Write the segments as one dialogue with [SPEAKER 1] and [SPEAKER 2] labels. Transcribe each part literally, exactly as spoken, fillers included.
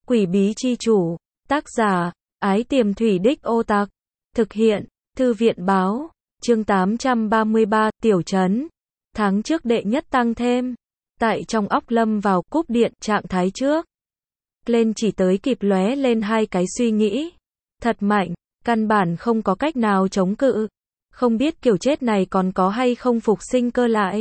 [SPEAKER 1] Quỷ bí chi chủ. Tác giả, Ái Tiềm Thủy Đích Ô Tặc. Thực hiện, Thư viện báo. Chương tám trăm ba mươi ba, Tiểu Trấn. Tháng trước đệ nhất tăng thêm. Tại trong óc lâm vào cúp điện trạng thái trước. Lên chỉ tới kịp lóe lên hai cái suy nghĩ. Thật mạnh, căn bản không có cách nào chống cự. Không biết kiểu chết này còn có hay không phục sinh cơ lại.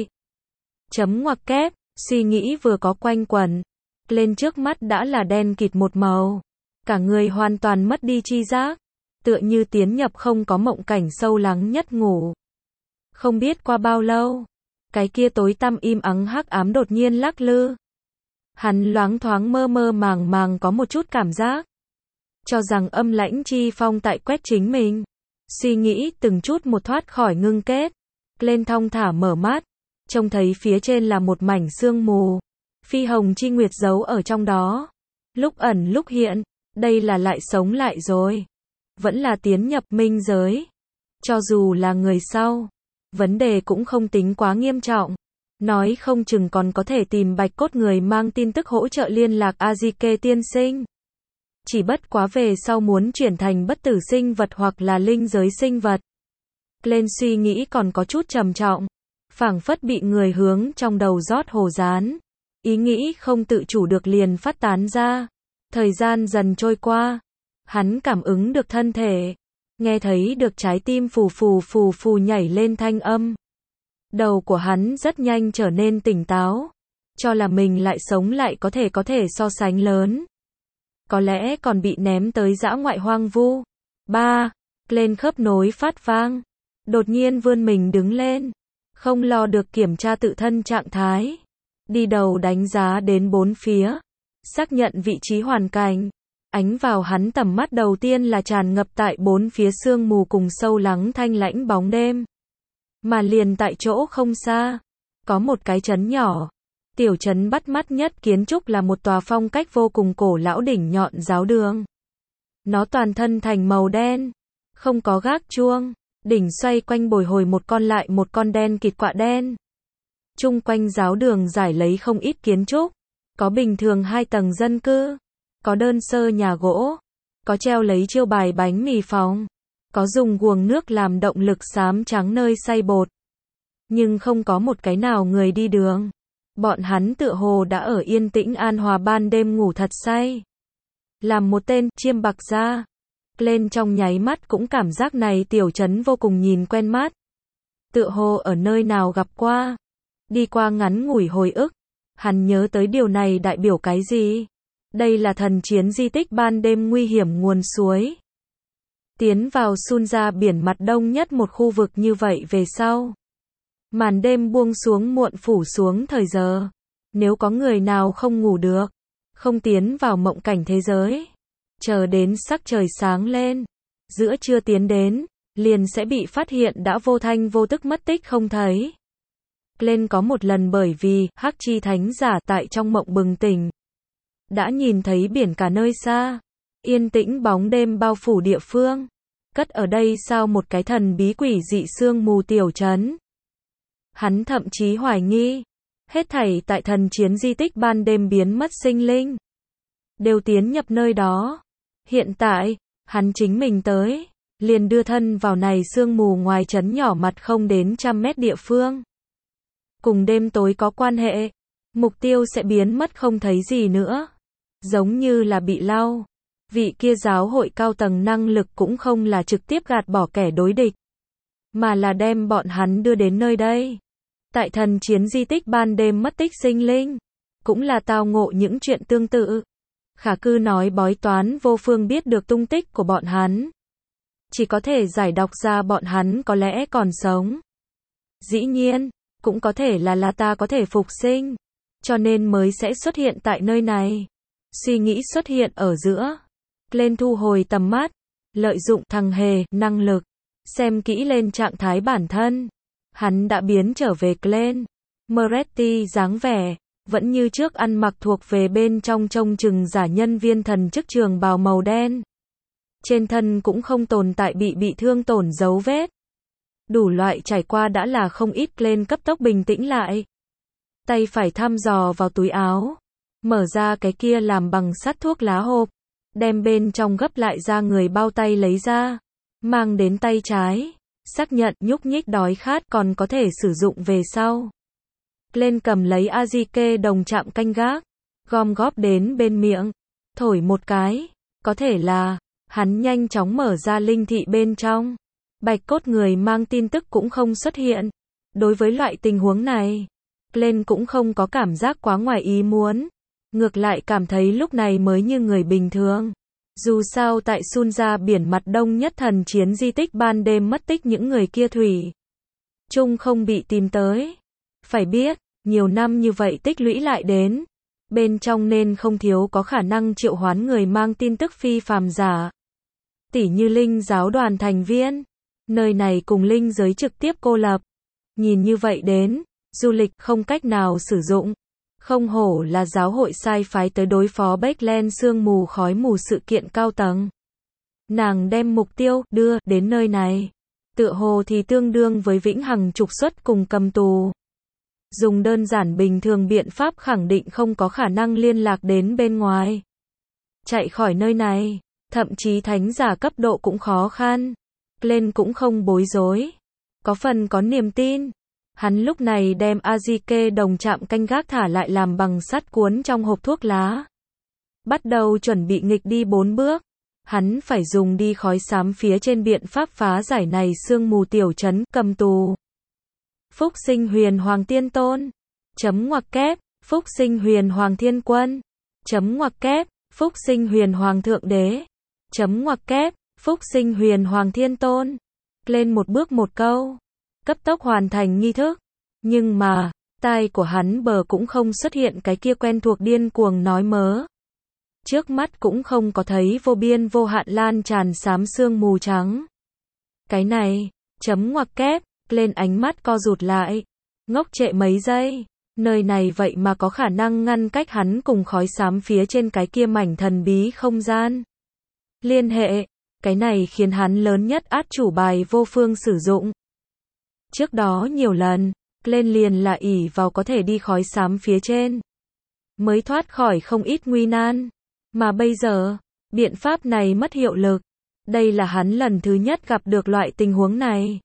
[SPEAKER 1] Chấm ngoặc kép, suy nghĩ vừa có quanh quẩn. Lên trước mắt đã là đen kịt một màu. Cả người hoàn toàn mất đi tri giác. Tựa như tiến nhập không có mộng cảnh sâu lắng nhất ngủ. Không biết qua bao lâu. Cái kia tối tăm im ắng hắc ám đột nhiên lắc lư. Hắn loáng thoáng mơ mơ màng màng có một chút cảm giác. Cho rằng âm lãnh chi phong tại quét chính mình. Suy nghĩ từng chút một thoát khỏi ngưng kết. Lên thong thả mở mắt. Trông thấy phía trên là một mảnh sương mù. Phi hồng chi nguyệt giấu ở trong đó. Lúc ẩn lúc hiện. Đây là lại sống lại rồi. Vẫn là tiến nhập minh giới. Cho dù là người sau. Vấn đề cũng không tính quá nghiêm trọng. Nói không chừng còn có thể tìm bạch cốt người mang tin tức hỗ trợ liên lạc Azike tiên sinh. Chỉ bất quá về sau muốn chuyển thành bất tử sinh vật hoặc là linh giới sinh vật. Lên suy nghĩ còn có chút trầm trọng. Phảng phất bị người hướng trong đầu rót hồ dán. Ý nghĩ không tự chủ được liền phát tán ra. Thời gian dần trôi qua. Hắn cảm ứng được thân thể. Nghe thấy được trái tim phù phù phù phù nhảy lên thanh âm. Đầu của hắn rất nhanh trở nên tỉnh táo. Cho là mình lại sống lại có thể có thể so sánh lớn. Có lẽ còn bị ném tới dã ngoại hoang vu. Ba. Lên khớp nối phát vang. Đột nhiên vươn mình đứng lên. Không lo được kiểm tra tự thân trạng thái. Đi đầu đánh giá đến bốn phía. Xác nhận vị trí hoàn cảnh. Ánh vào hắn tầm mắt đầu tiên là tràn ngập tại bốn phía sương mù cùng sâu lắng thanh lãnh bóng đêm. Mà liền tại chỗ không xa. Có một cái trấn nhỏ. Tiểu trấn bắt mắt nhất kiến trúc là một tòa phong cách vô cùng cổ lão đỉnh nhọn giáo đường. Nó toàn thân thành màu đen. Không có gác chuông. Đỉnh xoay quanh bồi hồi một con lại một con đen kịt quạ đen. Chung quanh giáo đường giải lấy không ít kiến trúc. Có bình thường hai tầng dân cư. Có đơn sơ nhà gỗ. Có treo lấy chiêu bài bánh mì phòng. Có dùng guồng nước làm động lực xám trắng nơi xay bột. Nhưng không có một cái nào người đi đường. Bọn hắn tựa hồ đã ở yên tĩnh an hòa ban đêm ngủ thật say. Làm một tên chiêm bạc ra. Lên trong nháy mắt cũng cảm giác này tiểu trấn vô cùng nhìn quen mắt. Tựa hồ ở nơi nào gặp qua. Đi qua ngắn ngủi hồi ức. Hắn nhớ tới điều này đại biểu cái gì? Đây là thần chiến di tích ban đêm nguy hiểm nguồn suối. Tiến vào sun ra biển mặt đông nhất một khu vực như vậy về sau. Màn đêm buông xuống muộn phủ xuống thời giờ. Nếu có người nào không ngủ được. Không tiến vào mộng cảnh thế giới. Chờ đến sắc trời sáng lên. Giữa trưa tiến đến. Liền sẽ bị phát hiện đã vô thanh vô tức mất tích không thấy. Lên có một lần bởi vì hắc chi thánh giả tại trong mộng bừng tỉnh. Đã nhìn thấy biển cả nơi xa. Yên tĩnh bóng đêm bao phủ địa phương. Cất ở đây sao một cái thần bí quỷ dị sương mù tiểu trấn. Hắn thậm chí hoài nghi. Hết thảy tại thần chiến di tích ban đêm biến mất sinh linh. Đều tiến nhập nơi đó. Hiện tại, hắn chính mình tới. Liền đưa thân vào này sương mù ngoài trấn nhỏ mặt không đến trăm mét địa phương. Cùng đêm tối có quan hệ. Mục tiêu sẽ biến mất không thấy gì nữa. Giống như là bị lau. Vị kia giáo hội cao tầng năng lực cũng không là trực tiếp gạt bỏ kẻ đối địch. Mà là đem bọn hắn đưa đến nơi đây. Tại thần chiến di tích ban đêm mất tích sinh linh. Cũng là tao ngộ những chuyện tương tự. Khả cư nói bói toán vô phương biết được tung tích của bọn hắn. Chỉ có thể giải đọc ra bọn hắn có lẽ còn sống. Dĩ nhiên, cũng có thể là là ta có thể phục sinh. Cho nên mới sẽ xuất hiện tại nơi này. Suy nghĩ xuất hiện ở giữa. Lên thu hồi tầm mắt. Lợi dụng thằng hề, năng lực. Xem kỹ lên trạng thái bản thân. Hắn đã biến trở về Glen. Moretti dáng vẻ. Vẫn như trước ăn mặc thuộc về bên trong trông chừng giả nhân viên thần chức trường bào màu đen. Trên thân cũng không tồn tại bị bị thương tổn dấu vết. Đủ loại trải qua đã là không ít. Glen cấp tốc bình tĩnh lại. Tay phải thăm dò vào túi áo. mở ra cái kia làm bằng sắt thuốc lá hộp, đem bên trong gấp lại ra người bao tay lấy ra, mang đến tay trái, xác nhận nhúc nhích đói khát còn có thể sử dụng về sau. Lên cầm lấy Azike đồng chạm canh gác, gom góp đến bên miệng, thổi một cái, có thể là, hắn nhanh chóng mở ra linh thị bên trong. Bạch cốt người mang tin tức cũng không xuất hiện. Đối với loại tình huống này, lên cũng không có cảm giác quá ngoài ý muốn. Ngược lại cảm thấy lúc này mới như người bình thường. Dù sao tại Sunja biển mặt đông nhất thần chiến di tích ban đêm mất tích những người kia thủy chung không bị tìm tới. Phải biết, nhiều năm như vậy tích lũy lại đến, bên trong nên không thiếu có khả năng triệu hoán người mang tin tức phi phàm giả. Tỉ như linh giáo đoàn thành viên, nơi này cùng linh giới trực tiếp cô lập. Nhìn như vậy đến, du lịch không cách nào sử dụng. Không hổ là giáo hội sai phái tới đối phó Backland sương mù khói mù sự kiện cao tầng. Nàng đem mục tiêu đưa đến nơi này, tựa hồ thì tương đương với vĩnh hằng trục xuất cùng cầm tù. Dùng đơn giản bình thường biện pháp khẳng định không có khả năng liên lạc đến bên ngoài. Chạy khỏi nơi này, thậm chí thánh giả cấp độ cũng khó khăn. Lên cũng không bối rối, có phần có niềm tin. Hắn lúc này đem Azike đồng chạm canh gác thả lại làm bằng sắt cuốn trong hộp thuốc lá. Bắt đầu chuẩn bị nghịch đi bốn bước. Hắn phải dùng đi khói xám phía trên biện pháp phá giải này sương mù tiểu trấn cầm tù. Phúc sinh huyền hoàng tiên tôn. Chấm ngoặc kép. Phúc sinh huyền hoàng thiên quân. Chấm ngoặc kép. Phúc sinh huyền hoàng thượng đế. Chấm ngoặc kép. Phúc sinh huyền hoàng thiên tôn. Lên một bước một câu. Cấp tốc hoàn thành nghi thức. Nhưng mà, tai của hắn bờ cũng không xuất hiện cái kia quen thuộc điên cuồng nói mớ. Trước mắt cũng không có thấy vô biên vô hạn lan tràn xám sương mù trắng. Cái này, chấm ngoặc kép, lên ánh mắt co rụt lại. Ngốc trệ mấy giây, nơi này vậy mà có khả năng ngăn cách hắn cùng khói xám phía trên cái kia mảnh thần bí không gian. Liên hệ, cái này khiến hắn lớn nhất át chủ bài vô phương sử dụng. Trước đó nhiều lần, lên liền là ỷ vào có thể đi khói xám phía trên, mới thoát khỏi không ít nguy nan. Mà bây giờ, biện pháp này mất hiệu lực. Đây là hắn lần thứ nhất gặp được loại tình huống này.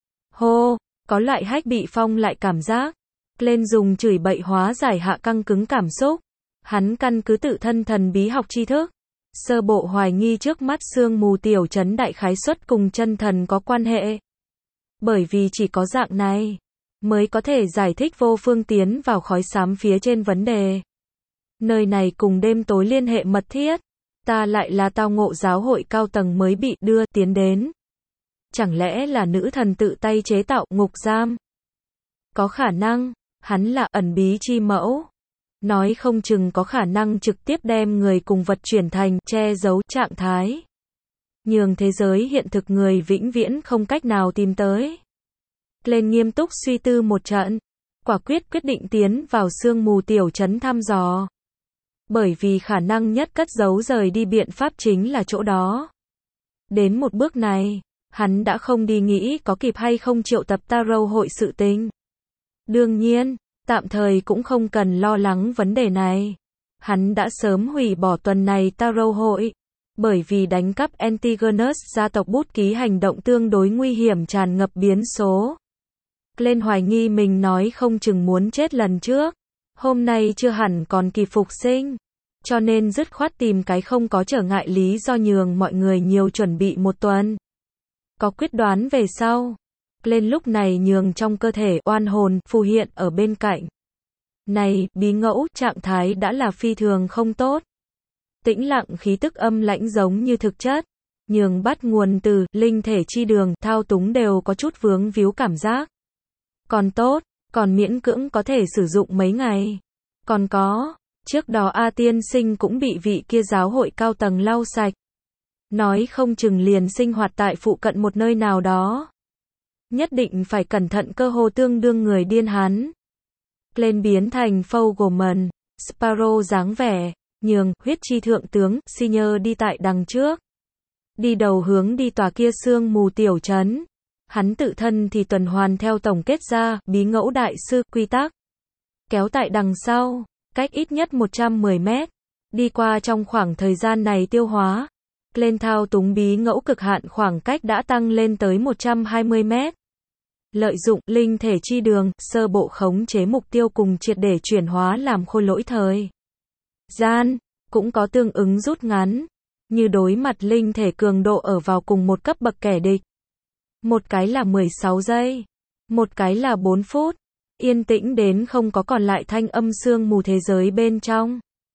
[SPEAKER 1] Hô, có loại hách bị phong lại cảm giác. Lên dùng chửi bậy hóa giải hạ căng cứng cảm xúc. Hắn căn cứ tự thân thần bí học tri thức. Sơ bộ hoài nghi trước mắt sương mù tiểu trấn đại khái suất cùng chân thần có quan hệ. Bởi vì chỉ có dạng này, mới có thể giải thích vô phương tiến vào khói xám phía trên vấn đề. Nơi này cùng đêm tối liên hệ mật thiết. Ta lại là tao ngộ giáo hội cao tầng mới bị đưa tiến đến. Chẳng lẽ là nữ thần tự tay chế tạo ngục giam? Có khả năng, hắn là ẩn bí chi mẫu. Nói không chừng có khả năng trực tiếp đem người cùng vật chuyển thành che giấu trạng thái. Nhường thế giới hiện thực người vĩnh viễn không cách nào tìm tới. Lên nghiêm túc suy tư một trận. Quả quyết quyết định tiến vào sương mù tiểu trấn thăm dò. Bởi vì khả năng nhất cất giấu rời đi biện pháp chính là chỗ đó. Đến một bước này, hắn đã không đi nghĩ có kịp hay không triệu tập Tarot hội sự tình. Đương nhiên, tạm thời cũng không cần lo lắng vấn đề này. Hắn đã sớm hủy bỏ tuần này Tarot hội. Bởi vì đánh cắp Antigonus gia tộc bút ký hành động tương đối nguy hiểm tràn ngập biến số. Lên hoài nghi mình nói không chừng muốn chết lần trước. Hôm nay chưa hẳn còn kịp phục sinh. Cho nên dứt khoát tìm cái không có trở ngại lý do nhường mọi người nhiều chuẩn bị một tuần. Có quyết đoán về sau. Lên lúc này nhường trong cơ thể oan hồn phù hiện ở bên cạnh. Này, bí ngẫu, trạng thái đã là phi thường không tốt. Tĩnh lặng khí tức âm lãnh giống như thực chất. Nhường bắt nguồn từ linh thể chi đường thao túng đều có chút vướng víu cảm giác. Còn tốt, còn miễn cưỡng có thể sử dụng mấy ngày. Còn có, trước đó A tiên sinh cũng bị vị kia giáo hội cao tầng lau sạch. Nói không chừng liền sinh hoạt tại phụ cận một nơi nào đó. Nhất định phải cẩn thận cơ hồ tương đương người điên hắn. Lên biến thành Fogelman, Sparrow dáng vẻ, nhường huyết chi thượng tướng Senior đi tại đằng trước. Đi đầu hướng đi tòa kia sương mù tiểu trấn. Hắn tự thân thì tuần hoàn theo tổng kết ra bí ngẫu đại sư quy tắc. Kéo tại đằng sau, cách ít nhất một trăm mười mét. Đi qua trong khoảng thời gian này tiêu hóa, lên thao túng bí ngẫu cực hạn khoảng cách đã tăng lên tới một trăm hai mươi mét. Lợi dụng linh thể chi đường, sơ bộ khống chế mục tiêu cùng triệt để chuyển hóa làm khôi lỗi thời gian, cũng có tương ứng rút ngắn, như đối mặt linh thể cường độ ở vào cùng một cấp bậc kẻ địch. Một cái là mười sáu giây, một cái là bốn phút, yên tĩnh đến không có còn lại thanh âm sương mù thế giới bên trong.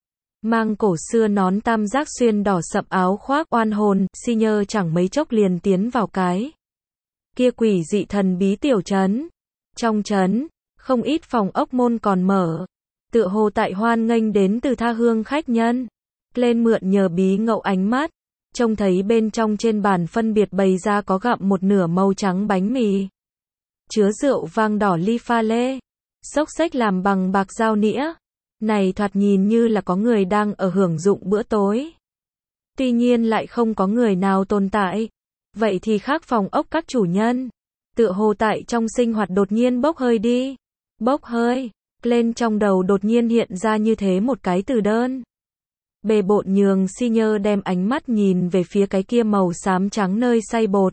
[SPEAKER 1] Mang cổ xưa nón tam giác xuyên đỏ sậm áo khoác oan hồn, si nhơ chẳng mấy chốc liền tiến vào cái kia quỷ dị thần bí tiểu trấn. Trong trấn, không ít phòng ốc môn còn mở, tựa hồ tại hoan nghênh đến từ tha hương khách nhân. Lên mượn nhờ bí ngẫu ánh mắt, trông thấy bên trong trên bàn phân biệt bày ra có gặm một nửa màu trắng bánh mì, chứa rượu vang đỏ ly pha lê, xốc xếch làm bằng bạc dao nĩa. Này thoạt nhìn như là có người đang ở hưởng dụng bữa tối. Tuy nhiên lại không có người nào tồn tại. Vậy thì khác phòng ốc các chủ nhân. Tựa hồ tại trong sinh hoạt đột nhiên bốc hơi đi. Bốc hơi. Lên trong đầu đột nhiên hiện ra như thế một cái từ đơn. Bề bộn nhường si nhơ đem ánh mắt nhìn về phía cái kia màu xám trắng nơi xay bột.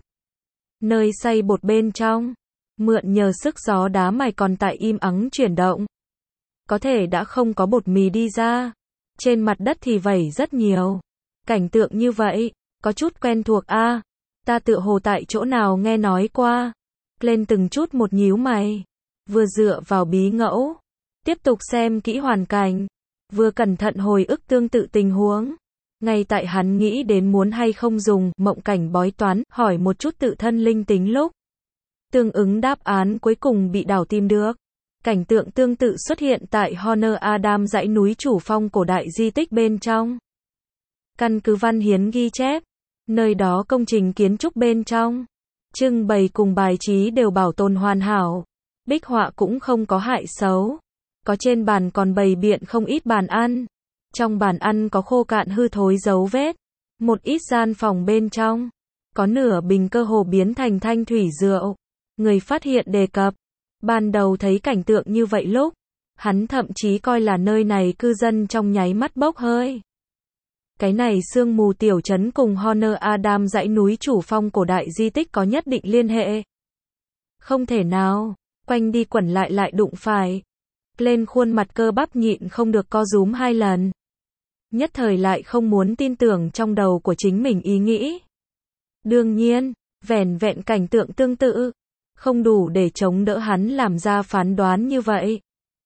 [SPEAKER 1] Nơi xay bột bên trong. Mượn nhờ sức gió đá mài còn tại im ắng chuyển động. Có thể đã không có bột mì đi ra. Trên mặt đất thì vẩy rất nhiều. Cảnh tượng như vậy, có chút quen thuộc a. À, ta tựa hồ tại chỗ nào nghe nói qua. Lên từng chút một nhíu mày. Vừa dựa vào bí ngẫu. Tiếp tục xem kỹ hoàn cảnh. Vừa cẩn thận hồi ức tương tự tình huống. Ngay tại hắn nghĩ đến muốn hay không dùng mộng cảnh bói toán, hỏi một chút tự thân linh tính lúc. Tương ứng đáp án cuối cùng bị đảo tìm được. Cảnh tượng tương tự xuất hiện tại Honor Adam dãy núi chủ phong cổ đại di tích bên trong. Căn cứ văn hiến ghi chép, nơi đó công trình kiến trúc bên trong, trưng bày cùng bài trí đều bảo tồn hoàn hảo. Bích họa cũng không có hại xấu. Có trên bàn còn bày biện không ít bàn ăn. Trong bàn ăn có khô cạn hư thối dấu vết. Một ít gian phòng bên trong, có nửa bình cơ hồ biến thành thanh thủy rượu. Người phát hiện đề cập. Ban đầu thấy cảnh tượng như vậy lúc, hắn thậm chí coi là nơi này cư dân trong nháy mắt bốc hơi. Cái này sương mù tiểu trấn cùng Honor Adam dãy núi chủ phong cổ đại di tích có nhất định liên hệ. Không thể nào, quanh đi quẩn lại lại đụng phải. Lên khuôn mặt cơ bắp nhịn không được co rúm hai lần. Nhất thời lại không muốn tin tưởng trong đầu của chính mình ý nghĩ. Đương nhiên, vẻn vẹn cảnh tượng tương tự. Không đủ để chống đỡ hắn làm ra phán đoán như vậy.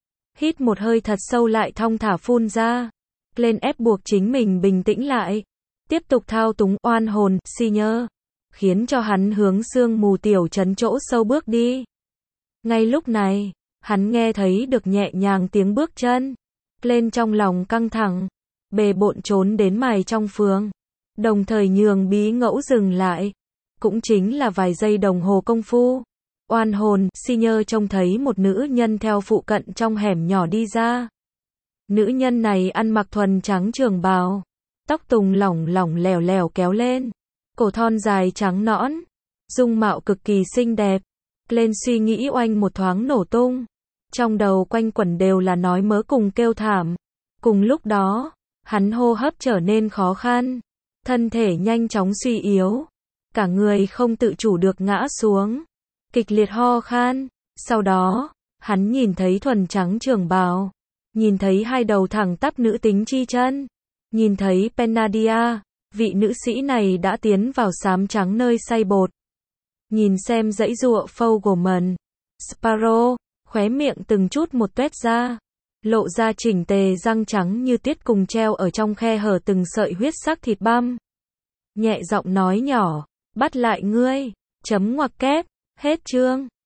[SPEAKER 1] Hít một hơi thật sâu lại thong thả phun ra. Lên ép buộc chính mình bình tĩnh lại. Tiếp tục thao túng oan hồn, si nhơ. Khiến cho hắn hướng sương mù tiểu trấn chỗ sâu bước đi. Ngay lúc này, hắn nghe thấy được nhẹ nhàng tiếng bước chân. Lên trong lòng căng thẳng. Bề bộn trốn đến mài trong phường. Đồng thời nhường bí ngẫu dừng lại. Cũng chính là vài giây đồng hồ công phu. Oan hồn, si nhơ trông thấy một nữ nhân theo phụ cận trong hẻm nhỏ đi ra. Nữ nhân này ăn mặc thuần trắng trường bào. Tóc tùng lỏng lỏng lèo lèo kéo lên. Cổ thon dài trắng nõn. Dung mạo cực kỳ xinh đẹp. Lên suy nghĩ oanh một thoáng nổ tung. Trong đầu quanh quẩn đều là nói mớ cùng kêu thảm. Cùng lúc đó, hắn hô hấp trở nên khó khăn. Thân thể nhanh chóng suy yếu. Cả người không tự chủ được ngã xuống. Kịch liệt ho khan. Sau đó, hắn nhìn thấy thuần trắng trường bào. Nhìn thấy hai đầu thẳng tắp nữ tính chi chân. Nhìn thấy Penadia, vị nữ sĩ này đã tiến vào xám trắng nơi xay bột. Nhìn xem dãy giụa Fogelman. Sparrow, khóe miệng từng chút một tuét ra. Lộ ra chỉnh tề răng trắng như tiết cùng treo ở trong khe hở từng sợi huyết sắc thịt băm. Nhẹ giọng nói nhỏ, bắt lại ngươi. Chấm ngoặc kép, hết chương.